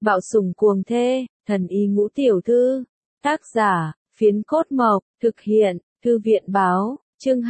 Bạo sủng cuồng thê, thần y ngũ tiểu thư. Tác giả, Phiến Cốt Mộc, thực hiện, Thư viện báo, chương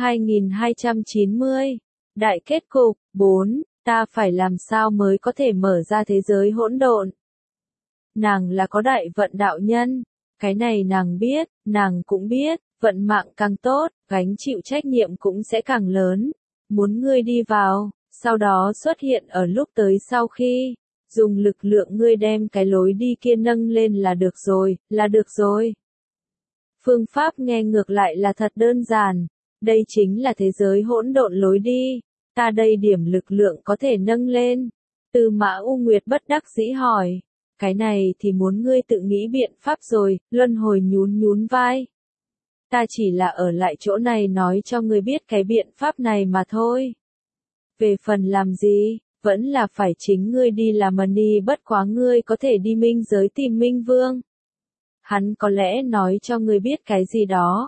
2290. Đại kết cục, 4, ta phải làm sao mới có thể mở ra thế giới hỗn độn. Nàng là có đại vận đạo nhân, cái này nàng biết, nàng cũng biết, vận mạng càng tốt, gánh chịu trách nhiệm cũng sẽ càng lớn. Muốn ngươi đi vào, sau đó xuất hiện ở lúc tới sau khi, dùng lực lượng ngươi đem cái lối đi kia nâng lên là được rồi, là được rồi. Phương pháp nghe ngược lại là thật đơn giản, đây chính là thế giới hỗn độn lối đi, ta đây điểm lực lượng có thể nâng lên. Tư Mã U Nguyệt bất đắc dĩ hỏi, cái này thì muốn ngươi tự nghĩ biện pháp rồi, Luân Hồi nhún nhún vai. Ta chỉ là ở lại chỗ này nói cho ngươi biết cái biện pháp này mà thôi. Về phần làm gì, vẫn là phải chính ngươi đi làm đi, bất quá ngươi có thể đi minh giới tìm Minh Vương. Hắn có lẽ nói cho ngươi biết cái gì đó,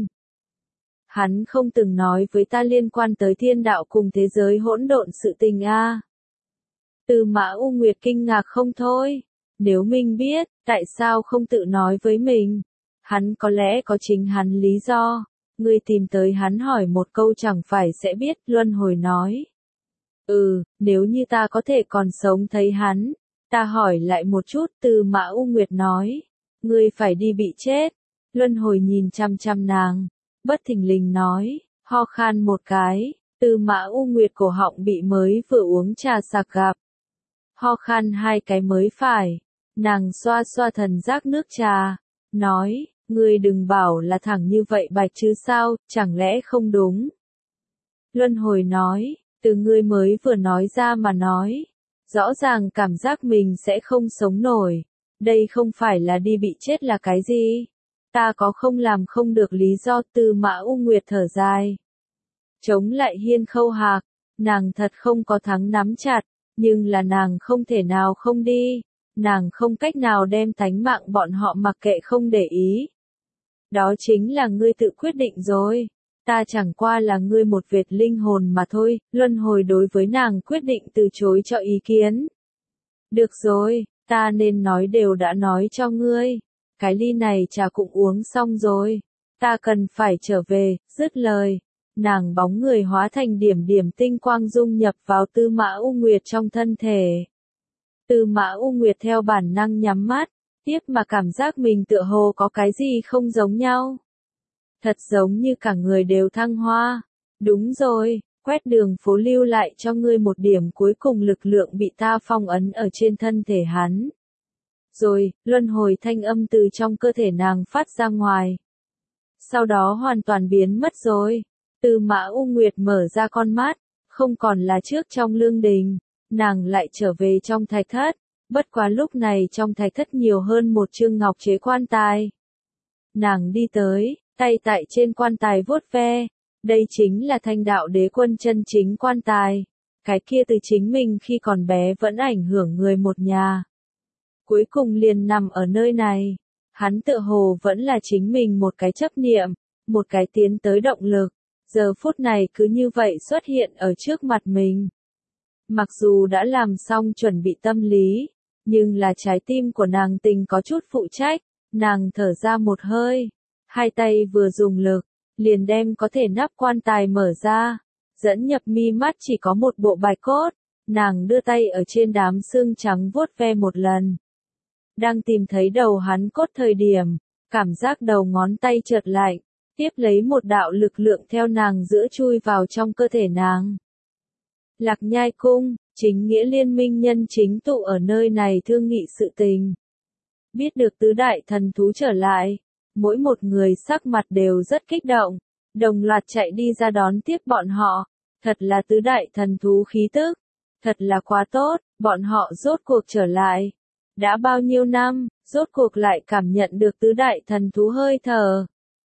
Hắn không từng nói với ta liên quan tới thiên đạo cùng thế giới hỗn độn sự tình a. Tư Mã U Nguyệt kinh ngạc không thôi. Nếu Minh biết, tại sao không tự nói với mình? Hắn có lẽ có chính hắn lý do. Ngươi tìm tới hắn hỏi một câu chẳng phải sẽ biết, Luân Hồi nói. Nếu như ta có thể còn sống thấy hắn. Ta hỏi lại một chút, Tư Mã U Nguyệt nói. Ngươi phải đi bị chết. Luân Hồi nhìn chăm chăm nàng. Bất thình lình nói, ho khan một cái. Tư Mã U Nguyệt cổ họng bị mới vừa uống trà sặc gặp. Ho khan hai cái mới phải. Nàng xoa xoa thần giác nước trà. Nói, ngươi đừng bảo là thẳng như vậy bạch chứ sao, chẳng lẽ không đúng? Luân Hồi nói, từ ngươi mới vừa nói ra mà nói. Rõ ràng cảm giác mình sẽ không sống nổi. Đây không phải là đi bị chết là cái gì? Ta có không làm không được lý do. Tư Mã U Nguyệt thở dài. Chống lại Hiên Khâu Hạc, nàng thật không có thắng nắm chặt, nhưng là nàng không thể nào không đi. Nàng không cách nào đem tánh mạng bọn họ mặc kệ không để ý. Đó chính là ngươi tự quyết định rồi. Ta chẳng qua là ngươi một vệt linh hồn mà thôi. Luân Hồi đối với nàng quyết định từ chối cho ý kiến. Được rồi, ta nên nói đều đã nói cho ngươi. Cái ly này trà cũng uống xong rồi. Ta cần phải trở về, dứt lời. Nàng bóng người hóa thành điểm điểm tinh quang dung nhập vào Tư Mã U Nguyệt trong thân thể. Tư Mã U Nguyệt theo bản năng nhắm mắt, tiếp mà cảm giác mình tựa hồ có cái gì không giống nhau. Thật giống như cả người đều thăng hoa. Đúng rồi, quét đường phố lưu lại cho ngươi một điểm cuối cùng lực lượng bị ta phong ấn ở trên thân thể hắn. Rồi, Luân Hồi thanh âm từ trong cơ thể nàng phát ra ngoài. Sau đó hoàn toàn biến mất rồi. Tư Mã U Nguyệt mở ra con mắt, không còn là trước trong lương đình, nàng lại trở về trong thạch thất, bất quá lúc này trong thạch thất nhiều hơn một chương ngọc chế quan tài. Nàng đi tới, tay tại trên quan tài vuốt ve, đây chính là Thanh Đạo Đế Quân chân chính quan tài, cái kia từ chính mình khi còn bé vẫn ảnh hưởng người một nhà. Cuối cùng liền nằm ở nơi này, hắn tựa hồ vẫn là chính mình một cái chấp niệm, một cái tiến tới động lực. Giờ phút này cứ như vậy xuất hiện ở trước mặt mình. Mặc dù đã làm xong chuẩn bị tâm lý, nhưng là trái tim của nàng tình có chút phụ trách, nàng thở ra một hơi, hai tay vừa dùng lực, liền đem có thể nắp quan tài mở ra, dẫn nhập mi mắt chỉ có một bộ bạch cốt, nàng đưa tay ở trên đám xương trắng vuốt ve một lần. Đang tìm thấy đầu hắn cốt thời điểm, cảm giác đầu ngón tay chợt lạnh. Tiếp lấy một đạo lực lượng theo nàng giữa chui vào trong cơ thể nàng. Lạc Nhai Cung, chính nghĩa liên minh nhân chính tụ ở nơi này thương nghị sự tình. Biết được tứ đại thần thú trở lại, mỗi một người sắc mặt đều rất kích động, đồng loạt chạy đi ra đón tiếp bọn họ. Thật là tứ đại thần thú khí tức, thật là quá tốt, bọn họ rốt cuộc trở lại. Đã bao nhiêu năm, rốt cuộc lại cảm nhận được tứ đại thần thú hơi thở.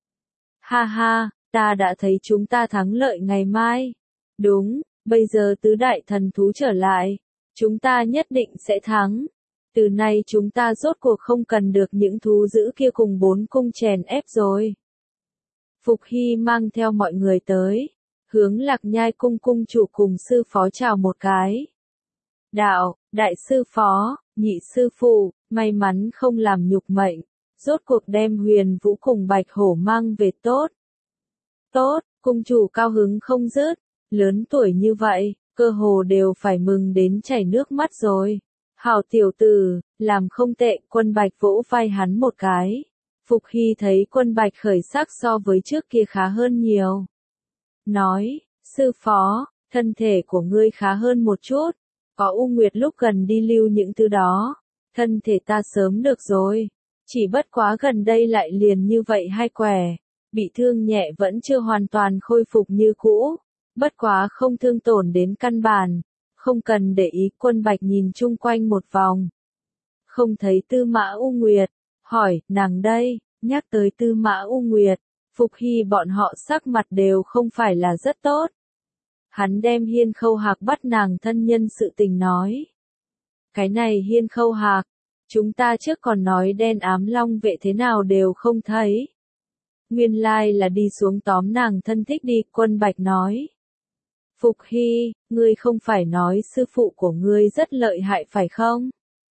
Ha ha, ta đã thấy chúng ta thắng lợi ngày mai. Đúng, bây giờ tứ đại thần thú trở lại. Chúng ta nhất định sẽ thắng. Từ nay chúng ta rốt cuộc không cần được những thú dữ kia cùng bốn cung chèn ép rồi. Phục Hy mang theo mọi người tới. Hướng Lạc Nhai Cung cung chủ cùng sư phó chào một cái. Đạo, đại sư phó, Nhị sư phụ, may mắn không làm nhục mệnh, rốt cuộc đem Huyền Vũ cùng Bạch Hổ mang về tốt. Tốt, cung chủ cao hứng không dứt, lớn tuổi như vậy, cơ hồ đều phải mừng đến chảy nước mắt rồi. Hảo tiểu tử, làm không tệ, Quân Bạch vỗ vai hắn một cái. Phục Hy thấy Quân Bạch khởi sắc so với trước kia khá hơn nhiều. Nói, sư phó, thân thể của ngươi khá hơn một chút, có U Nguyệt lúc gần đi lưu những thứ đó, thân thể ta sớm được rồi, chỉ bất quá gần đây lại liền như vậy hay quẻ, bị thương nhẹ vẫn chưa hoàn toàn khôi phục như cũ, bất quá không thương tổn đến căn bản, không cần để ý. Quân Bạch nhìn chung quanh một vòng, không thấy Tư Mã U Nguyệt, hỏi, nàng đây, nhắc tới Tư Mã U Nguyệt, Phục Hy bọn họ sắc mặt đều không phải là rất tốt. Hắn đem Hiên Khâu Hạc bắt nàng thân nhân sự tình nói. Cái này Hiên Khâu Hạc, chúng ta trước còn nói đen ám long vệ thế nào đều không thấy. Nguyên lai là đi xuống tóm nàng thân thích đi, Quân Bạch nói. Phục Hy, ngươi không phải nói sư phụ của ngươi rất lợi hại phải không?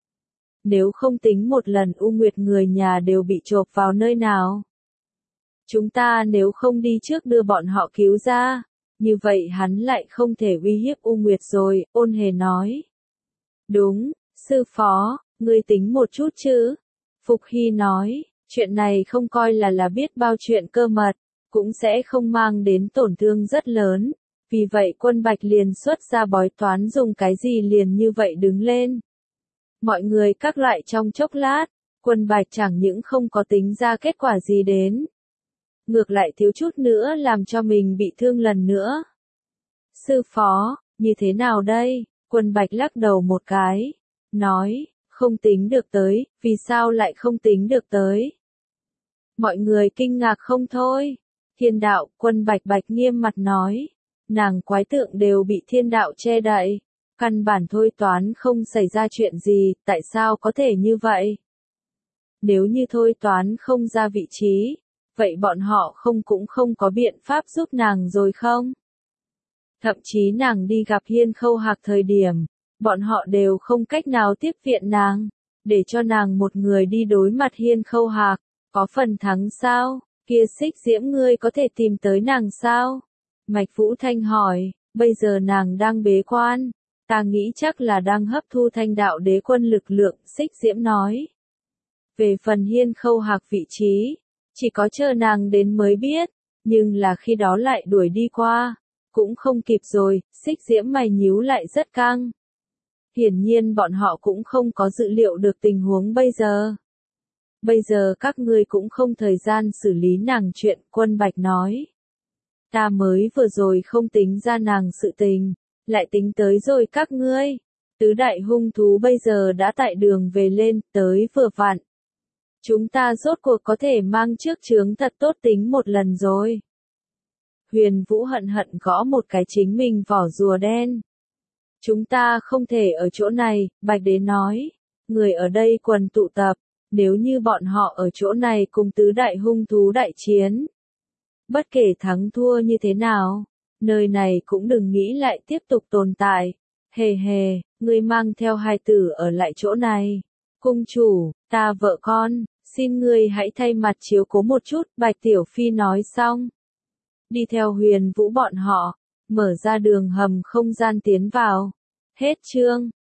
Nếu không tính một lần U Nguyệt người nhà đều bị chộp vào nơi nào? Chúng ta nếu không đi trước đưa bọn họ cứu ra, như vậy hắn lại không thể uy hiếp U Nguyệt rồi, Ôn Hề nói. Đúng, sư phó, ngươi tính một chút chứ? Phục Hy nói, chuyện này không coi là biết bao chuyện cơ mật, cũng sẽ không mang đến tổn thương rất lớn, vì vậy Quân Bạch liền xuất ra bói toán dùng cái gì liền như vậy đứng lên. Mọi người các loại trong chốc lát, Quân Bạch chẳng những không có tính ra kết quả gì đến. Ngược lại thiếu chút nữa làm cho mình bị thương lần nữa. Sư phó, như thế nào đây? Quân Bạch lắc đầu một cái, nói, không tính được tới, vì sao lại không tính được tới? Mọi người kinh ngạc không thôi. Thiên đạo, Quân Bạch Bạch nghiêm mặt nói, nàng quái tượng đều bị thiên đạo che đậy, căn bản thôi toán không xảy ra chuyện gì, tại sao có thể như vậy? Nếu như thôi toán không ra vị trí, vậy bọn họ cũng không có biện pháp giúp nàng rồi không? Thậm chí nàng đi gặp Hiên Khâu Hạc thời điểm, bọn họ đều không cách nào tiếp viện nàng, để cho nàng một người đi đối mặt Hiên Khâu Hạc, có phần thắng sao? Kia Xích Diễm ngươi có thể tìm tới nàng sao? Mạch Vũ Thanh hỏi, bây giờ nàng đang bế quan, ta nghĩ chắc là đang hấp thu Thanh đạo đế quân lực lượng, Xích Diễm nói. Về phần Hiên Khâu Hạc vị trí, chỉ có chờ nàng đến mới biết, nhưng là khi đó lại đuổi đi qua, cũng không kịp rồi, Xích Diễm mày nhíu lại rất căng. Hiển nhiên bọn họ cũng không có dự liệu được tình huống bây giờ. Bây giờ các ngươi cũng không thời gian xử lý nàng chuyện, Quân Bạch nói. Ta mới vừa rồi không tính ra nàng sự tình, lại tính tới rồi các ngươi. Tứ đại hung thú bây giờ đã tại đường về lên, tới vừa vặn. Chúng ta rốt cuộc có thể mang trước chướng thật tốt tính một lần rồi. Huyền Vũ hận hận gõ một cái chính mình vỏ rùa đen. Chúng ta không thể ở chỗ này, Bạch Đế nói. Người ở đây quần tụ tập, nếu như bọn họ ở chỗ này cùng tứ đại hung thú đại chiến. Bất kể thắng thua như thế nào, nơi này cũng đừng nghĩ lại tiếp tục tồn tại. Hề hề, ngươi mang theo hai tử ở lại chỗ này. Cung chủ, ta vợ con, xin ngươi hãy thay mặt chiếu cố một chút, Bạch Tiểu Phi nói xong. Đi theo Huyền Vũ bọn họ, mở ra đường hầm không gian tiến vào. Hết chương.